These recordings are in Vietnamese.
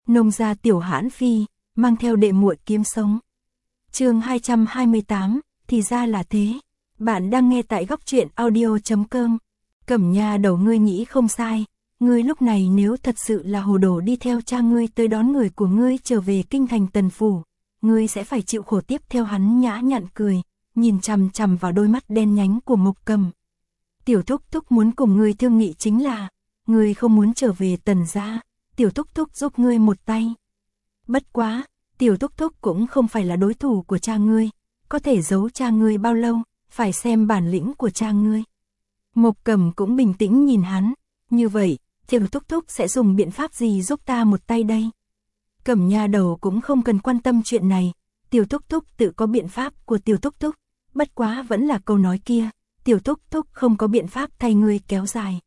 Nông gia Tiểu Hãn Phi, mang theo đệ muội kiếm sống. Chương 228, thì ra là thế. Bạn đang nghe tại góc truyện audio.com. Cẩm Nha Đầu, ngươi nghĩ không sai, ngươi lúc này nếu thật sự là hồ đồ đi theo cha ngươi tới đón người của ngươi trở về kinh thành Tần phủ, ngươi sẽ phải chịu khổ. Tiếp theo hắn nhã nhặn cười, nhìn chằm chằm vào đôi mắt đen nhánh của Mộc Cầm. Tiểu thúc thúc muốn cùng ngươi thương nghị chính là, ngươi không muốn trở về Tần gia, tiểu thúc thúc giúp ngươi một tay. Bất quá, tiểu thúc thúc cũng không phải là đối thủ của cha ngươi, có thể giấu cha ngươi bao lâu, phải xem bản lĩnh của cha ngươi. Mộc Cầm cũng bình tĩnh nhìn hắn, như vậy, tiểu thúc thúc sẽ dùng biện pháp gì giúp ta một tay đây? Cẩm Nha Đầu cũng không cần quan tâm chuyện này, tiểu thúc thúc tự có biện pháp của tiểu thúc thúc, bất quá vẫn là câu nói kia, tiểu thúc thúc không có biện pháp thay ngươi kéo dài.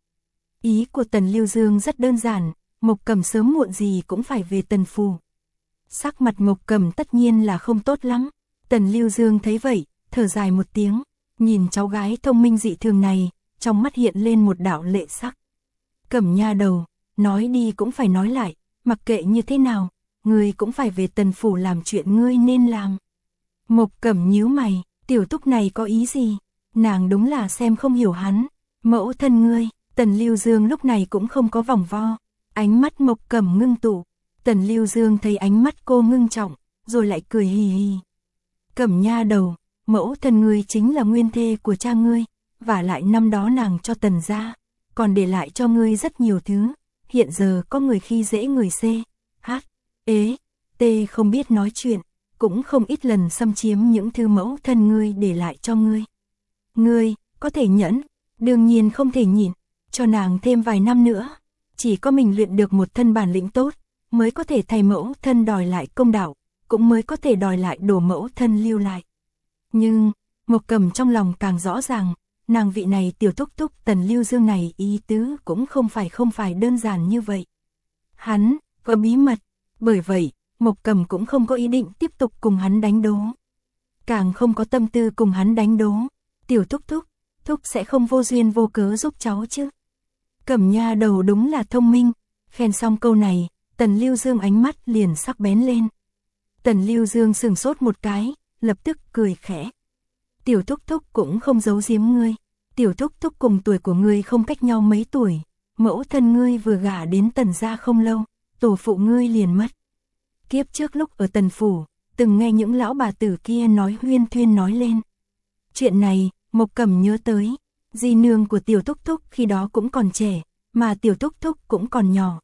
Ý của Tần Lưu Dương rất đơn giản, Mộc Cầm sớm muộn gì cũng phải về Tần phủ. Sắc mặt Mộc Cầm tất nhiên là không tốt lắm. Tần Lưu Dương thấy vậy, thở dài một tiếng, nhìn cháu gái thông minh dị thường này, trong mắt hiện lên một đạo lệ sắc. Cẩm Nha Đầu, nói đi cũng phải nói lại, mặc kệ như thế nào, ngươi cũng phải về Tần phủ làm chuyện ngươi nên làm. Mộc Cầm nhíu mày, tiểu thúc này có ý gì? Nàng đúng là xem không hiểu hắn. Mẫu thân ngươi. Tần Lưu Dương lúc này cũng không có vòng vo, ánh mắt Mộc Cầm ngưng tụ. Tần Lưu Dương thấy ánh mắt cô ngưng trọng, rồi lại cười hì hì. Cẩm Nha Đầu, mẫu thân ngươi chính là nguyên thê của cha ngươi, và lại năm đó nàng cho Tần gia, còn để lại cho ngươi rất nhiều thứ. Hiện giờ có người khi dễ người C, H, E, T không biết nói chuyện, cũng không ít lần xâm chiếm những thứ mẫu thân ngươi để lại cho ngươi. Ngươi, có thể nhẫn, đương nhiên không thể nhịn, cho nàng thêm vài năm nữa. Chỉ có mình luyện được một thân bản lĩnh tốt, mới có thể thay mẫu thân đòi lại công đạo, cũng mới có thể đòi lại đồ mẫu thân lưu lại. Nhưng, Mộc Cầm trong lòng càng rõ ràng, nàng vị này tiểu thúc thúc Tần Lưu Dương này ý tứ cũng không phải đơn giản như vậy. Hắn, có bí mật, bởi vậy, Mộc Cầm cũng không có ý định tiếp tục cùng hắn đánh đố. Càng không có tâm tư cùng hắn đánh đố, tiểu thúc thúc sẽ không vô duyên vô cớ giúp cháu chứ. Cẩm Nha Đầu đúng là thông minh, khen xong câu này, Tần Lưu Dương ánh mắt liền sắc bén lên. Tần Lưu Dương sừng sốt một cái, lập tức cười khẽ. Tiểu thúc thúc cũng không giấu giếm ngươi, tiểu thúc thúc cùng tuổi của ngươi không cách nhau mấy tuổi, mẫu thân ngươi vừa gả đến Tần gia không lâu, tổ phụ ngươi liền mất. Kiếp trước lúc ở Tần phủ, từng nghe những lão bà tử kia nói huyên thuyên nói lên. Chuyện này, Mộc Cầm nhớ tới, di nương của tiểu thúc thúc khi đó cũng còn trẻ, mà tiểu thúc thúc cũng còn nhỏ.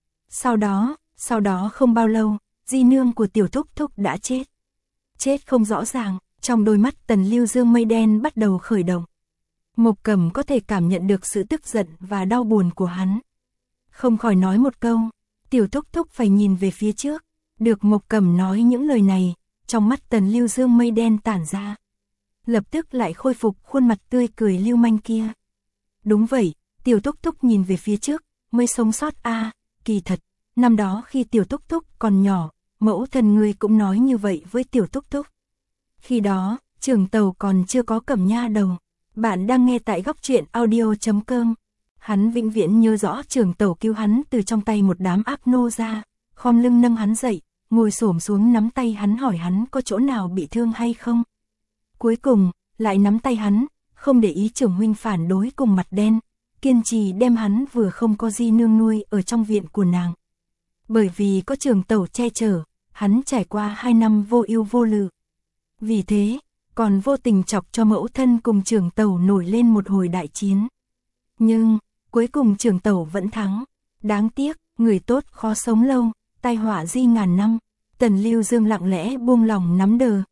Sau đó không bao lâu, di nương của tiểu thúc thúc đã chết. Chết không rõ ràng, trong đôi mắt Tần Lưu Dương mây đen bắt đầu khởi động. Mộc Cầm có thể cảm nhận được sự tức giận và đau buồn của hắn. Không khỏi nói một câu, tiểu thúc thúc phải nhìn về phía trước. Được Mộc Cầm nói những lời này, trong mắt Tần Lưu Dương mây đen tản ra. Lập tức lại khôi phục khuôn mặt tươi cười lưu manh kia. Đúng vậy, tiểu thúc thúc nhìn về phía trước, mới sống sót a. Kỳ thật, năm đó khi tiểu thúc thúc còn nhỏ, mẫu thân ngươi cũng nói như vậy với tiểu thúc thúc. Khi đó, Trường Tàu còn chưa có Cẩm Nha Đầu. Bạn đang nghe tại góc truyện audio.com. Hắn vĩnh viễn nhớ rõ Trường Tàu cứu hắn từ trong tay một đám ác nô ra, khom lưng nâng hắn dậy, ngồi xổm xuống nắm tay hắn hỏi hắn có chỗ nào bị thương hay không. Cuối cùng, lại nắm tay hắn, không để ý trưởng huynh phản đối cùng mặt đen, kiên trì đem hắn vừa không có di nương nuôi ở trong viện của nàng. Bởi vì có Trường Tàu che chở, hắn trải qua 2 năm vô ưu vô lự. Vì thế, còn vô tình chọc cho mẫu thân cùng Trường Tàu nổi lên một hồi đại chiến. Nhưng, cuối cùng Trường Tàu vẫn thắng. Đáng tiếc, người tốt khó sống lâu, tai họa di ngàn năm. Tần Lưu Dương lặng lẽ buông lòng nắm đờ,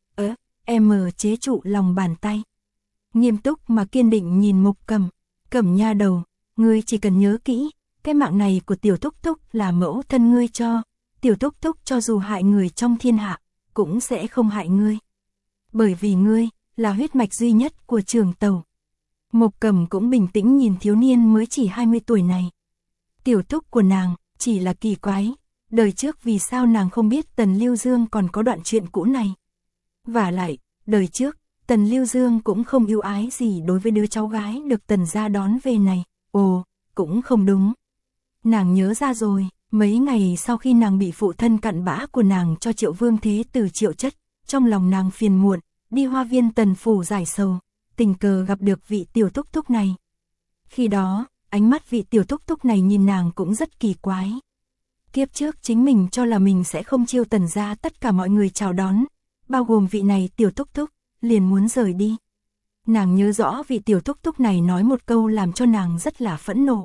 chế trụ lòng bàn tay. Nghiêm túc mà kiên định nhìn Mộc Cầm. Cẩm Nha Đầu, ngươi chỉ cần nhớ kỹ, cái mạng này của tiểu thúc thúc là mẫu thân ngươi cho. Tiểu thúc thúc cho dù hại người trong thiên hạ, cũng sẽ không hại ngươi. Bởi vì ngươi, là huyết mạch duy nhất của Trường Tàu. Mộc Cầm cũng bình tĩnh nhìn thiếu niên mới chỉ 20 tuổi này. Tiểu thúc của nàng, chỉ là kỳ quái. Đời trước vì sao nàng không biết Tần Lưu Dương còn có đoạn chuyện cũ này. Và lại, đời trước, Tần Lưu Dương cũng không ưu ái gì đối với đứa cháu gái được Tần gia đón về này. Ồ, cũng không đúng. Nàng nhớ ra rồi, Mấy ngày sau khi nàng bị phụ thân cặn bã của nàng cho Triệu Vương Thế Tử Triệu Chất, trong lòng nàng phiền muộn, đi Hoa Viên Tần phủ giải sầu, tình cờ gặp được vị tiểu thúc thúc này. Khi đó, ánh mắt vị tiểu thúc thúc này nhìn nàng cũng rất kỳ quái. Kiếp trước chính mình cho là mình sẽ không chiêu Tần gia tất cả mọi người chào đón, bao gồm vị này tiểu thúc thúc, liền muốn rời đi. Nàng nhớ rõ vị tiểu thúc thúc này nói một câu làm cho nàng rất là phẫn nộ.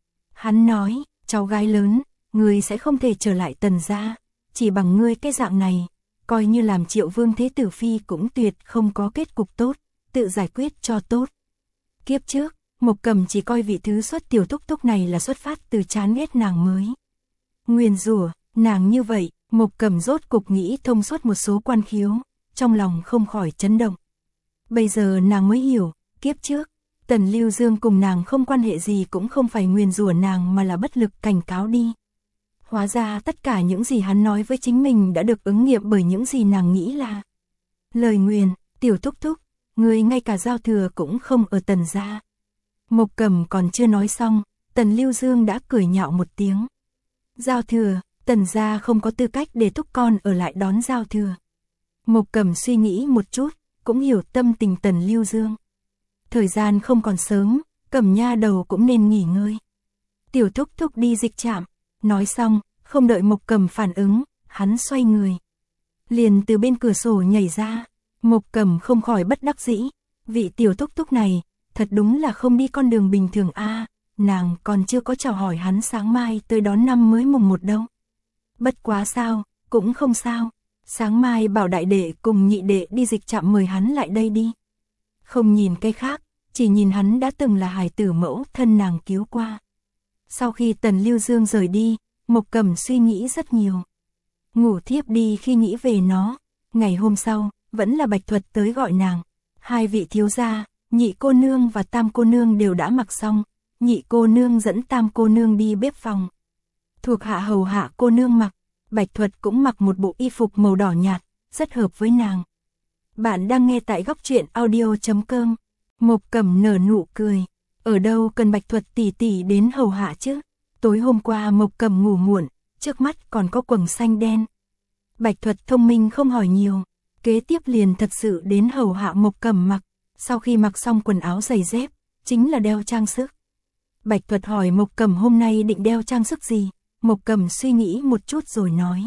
Hắn nói, cháu gái lớn, ngươi sẽ không thể trở lại Tần gia, chỉ bằng ngươi cái dạng này, coi như làm Triệu Vương Thế Tử phi cũng tuyệt không có kết cục tốt, tự giải quyết cho tốt. Kiếp trước, Mộc Cầm chỉ coi vị thứ xuất tiểu thúc thúc này là xuất phát từ chán ghét nàng mới nguyền rủa nàng như vậy. Mộc Cầm rốt cục nghĩ thông suốt một số quan khiếu, trong lòng không khỏi chấn động. Bây giờ nàng mới hiểu, kiếp trước, Tần Lưu Dương cùng nàng không quan hệ gì cũng không phải nguyền rủa nàng mà là bất lực cảnh cáo đi. Hóa ra tất cả những gì hắn nói với chính mình đã được ứng nghiệm bởi những gì nàng nghĩ là lời nguyền. Tiểu thúc thúc, người ngay cả giao thừa cũng không ở Tần gia. Mộc Cầm còn chưa nói xong, Tần Lưu Dương đã cười nhạo một tiếng. Giao thừa, Tần gia không có tư cách để thúc con ở lại đón giao thừa. Mộc Cầm suy nghĩ một chút, cũng hiểu tâm tình Tần Lưu Dương. Thời gian không còn sớm, Cẩm nha đầu cũng nên nghỉ ngơi. Tiểu thúc thúc đi dịch trạm. Nói xong, không đợi Mộc Cầm phản ứng, hắn xoay người, liền từ bên cửa sổ nhảy ra. Mộc Cầm không khỏi bất đắc dĩ, vị tiểu thúc thúc này, thật đúng là không đi con đường bình thường a. Nàng còn chưa có chào hỏi hắn sáng mai tới đón năm mới mùng 1 đâu. Bất quá sao, cũng không sao, sáng mai bảo đại đệ cùng nhị đệ đi dịch trạm mời hắn lại đây đi. Không nhìn cái khác, chỉ nhìn hắn đã từng là hài tử mẫu thân nàng cứu qua. Sau khi Tần Lưu Dương rời đi, Mộc Cầm suy nghĩ rất nhiều. Ngủ thiếp đi khi nghĩ về nó. Ngày hôm sau, vẫn là Bạch Thuật tới gọi nàng. Hai vị thiếu gia, nhị cô nương và tam cô nương đều đã mặc xong. Nhị cô nương dẫn tam cô nương đi bếp phòng. Thuộc hạ hầu hạ cô nương mặc. Bạch Thuật cũng mặc một bộ y phục màu đỏ nhạt, rất hợp với nàng. Bạn đang nghe tại góc truyện audio.com. Mộc Cầm nở nụ cười. Ở đâu cần Bạch Thuật tỷ tỷ đến hầu hạ chứ? Tối hôm qua Mộc Cầm ngủ muộn, trước mắt còn có quầng xanh đen. Bạch Thuật thông minh không hỏi nhiều, kế tiếp liền thật sự đến hầu hạ Mộc Cầm mặc. Sau khi mặc xong quần áo giày dép, chính là đeo trang sức. Bạch Thuật hỏi Mộc Cầm hôm nay định đeo trang sức gì? Mộc Cầm suy nghĩ một chút rồi nói.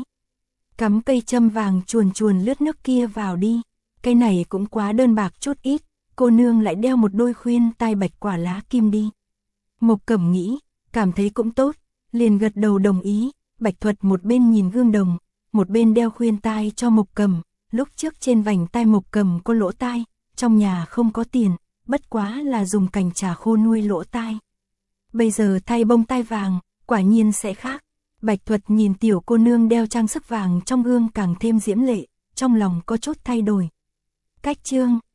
Cắm cây châm vàng chuồn chuồn lướt nước kia vào đi. Cái này cũng quá đơn bạc chút ít. Cô nương lại đeo một đôi khuyên tai bạch quả lá kim đi. Mộc Cầm nghĩ, cảm thấy cũng tốt, liền gật đầu đồng ý. Bạch Thuật một bên nhìn gương đồng, một bên đeo khuyên tai cho Mộc Cầm. Lúc trước trên vành tai Mộc Cầm có lỗ tai, trong nhà không có tiền, bất quá là dùng cành trà khô nuôi lỗ tai. Bây giờ thay bông tai vàng, quả nhiên sẽ khác. Bạch Thuật nhìn tiểu cô nương đeo trang sức vàng trong gương càng thêm diễm lệ, trong lòng có chút thay đổi. Cách chương